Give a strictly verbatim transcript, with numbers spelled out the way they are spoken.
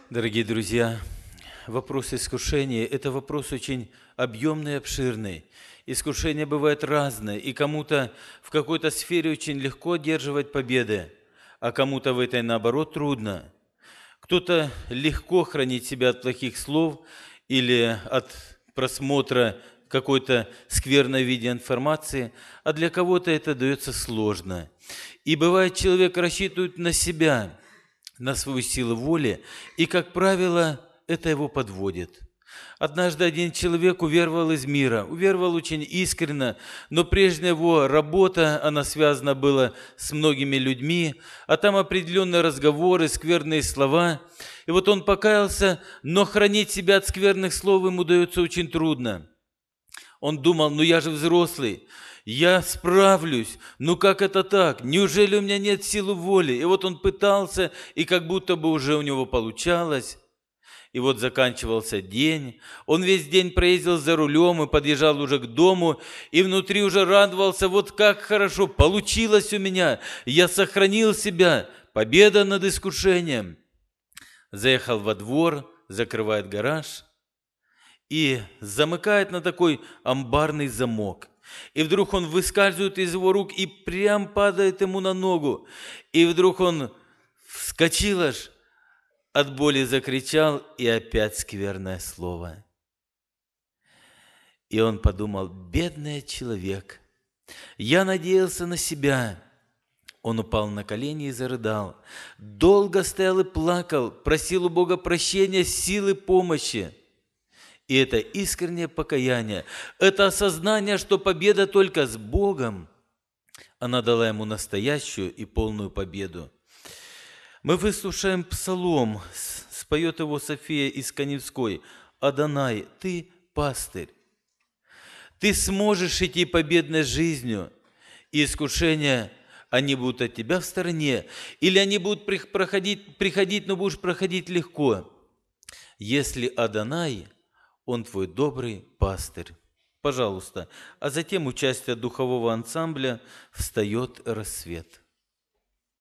Дорогие друзья, вопрос искушения – это вопрос очень объемный и обширный. Искушения бывают разные, и кому-то в какой-то сфере очень легко одерживать победы, а кому-то в этой, наоборот, трудно. Кто-то легко хранит себя от плохих слов или от просмотра какой-то скверной виде информации, а для кого-то это дается сложно. И бывает, человек рассчитывает на себя, на свою силу воли, и, как правило, это его подводит. Однажды один человек уверовал из мира, уверовал очень искренне, но прежняя его работа, она связана была с многими людьми, а там определенные разговоры, скверные слова. И вот он покаялся, но хранить себя от скверных слов ему дается очень трудно. Он думал, ну я же взрослый, я справлюсь, ну как это так, неужели у меня нет силы воли? И вот он пытался, и как будто бы уже у него получалось. И вот заканчивался день, он весь день проездил за рулем и подъезжал уже к дому, и внутри уже радовался, вот как хорошо, получилось у меня, я сохранил себя, победа над искушением. Заехал во двор, закрывает гараж и замыкает на такой амбарный замок. И вдруг он выскальзывает из его рук и прям падает ему на ногу. И вдруг он вскочил аж, от боли закричал, и опять скверное слово. И он подумал, бедный человек, я надеялся на себя. Он упал на колени и зарыдал. Долго стоял и плакал, просил у Бога прощения, силы, помощи. И это искреннее покаяние, это осознание, что победа только с Богом, она дала ему настоящую и полную победу. Мы выслушаем псалом, споет его София из Каневской. «Адонай, ты пастырь, ты сможешь идти победной жизнью, и искушения, они будут от тебя в стороне, или они будут проходить, приходить, но будешь проходить легко, если Адонай, он твой добрый пастырь». Пожалуйста. А затем участие духового ансамбля «Встает рассвет».